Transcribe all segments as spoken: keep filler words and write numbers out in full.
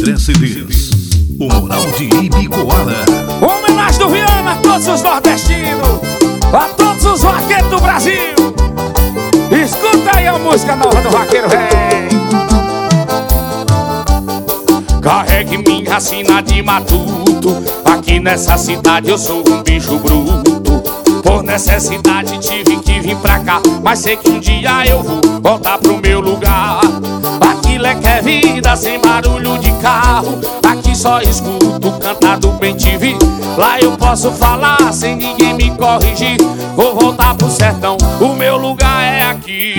André C Ds, o Moral de Ibicoara. Homenagem do Viana a todos os nordestinos, a todos os vaqueiros do Brasil. Escuta aí a música nova do Vaqueiro Rei. Carregue minha sina de matuto, aqui nessa cidade eu sou um bicho bruto. Por necessidade tive que vir pra cá, mas sei que um dia eu vou voltar pro meu lugar. Aquilo é que é vida, sem barulho de carro. Aqui só escuto cantar do bem te vi. Lá eu posso falar sem ninguém me corrigir. Vou voltar pro sertão, o meu lugar é aqui.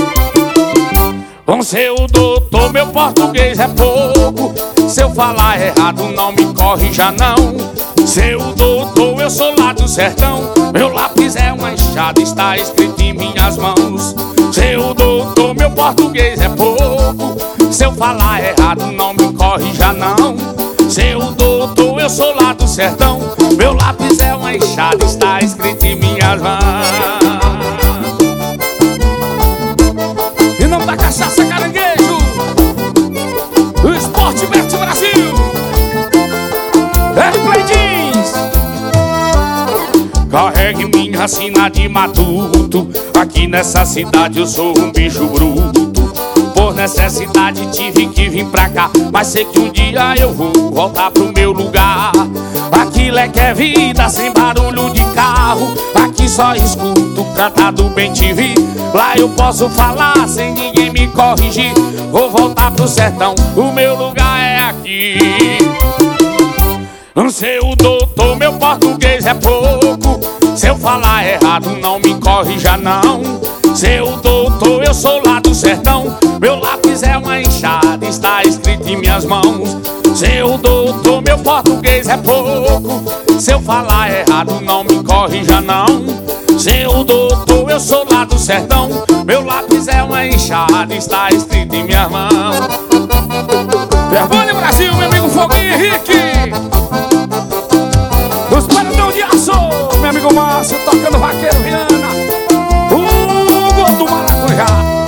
Com seu doutor, meu português é pouco. Se eu falar errado, não me corrija não. Seu doutor, eu sou lá do sertão. Meu lápis é uma enxada, está escrito em minhas mãos. Seu doutor, meu português é pouco. Se eu falar errado, não me corrija não. Seu doutor, eu sou lá do sertão. Meu lápis é uma enxada, está escrito em minhas mãos. Em nome da Cachaça Caranguejo, o Esporte Bet Brasil, Airplay Jeans. Carregue minha sina de matuto, aqui nessa cidade eu sou um bicho bruto. Por necessidade tive que vir pra cá, mas sei que um dia eu vou voltar pro meu lugar. Aquilo é que é vida, sem barulho de carro. Aqui só escuto cantar do bem te vi. Lá eu posso falar sem ninguém me corrigir. Vou voltar pro sertão, o meu lugar é aqui. Seu doutor, meu português é pouco. Se eu falar errado, não me corrija não. Seu doutor, eu sou lá do sertão. Meu lápis é uma enxada, está escrito em minhas mãos. Seu doutor, meu português é pouco. Se eu falar errado, não me corrija não. Seu doutor, eu sou lá do sertão. Meu lápis é uma enxada, está escrito em minhas mãos. Pervane Brasil, meu amigo Foguinho Henrique. Os Paredão de Aço, meu amigo Márcio, tocando Vaqueiro Viana. O gol do Maracujá.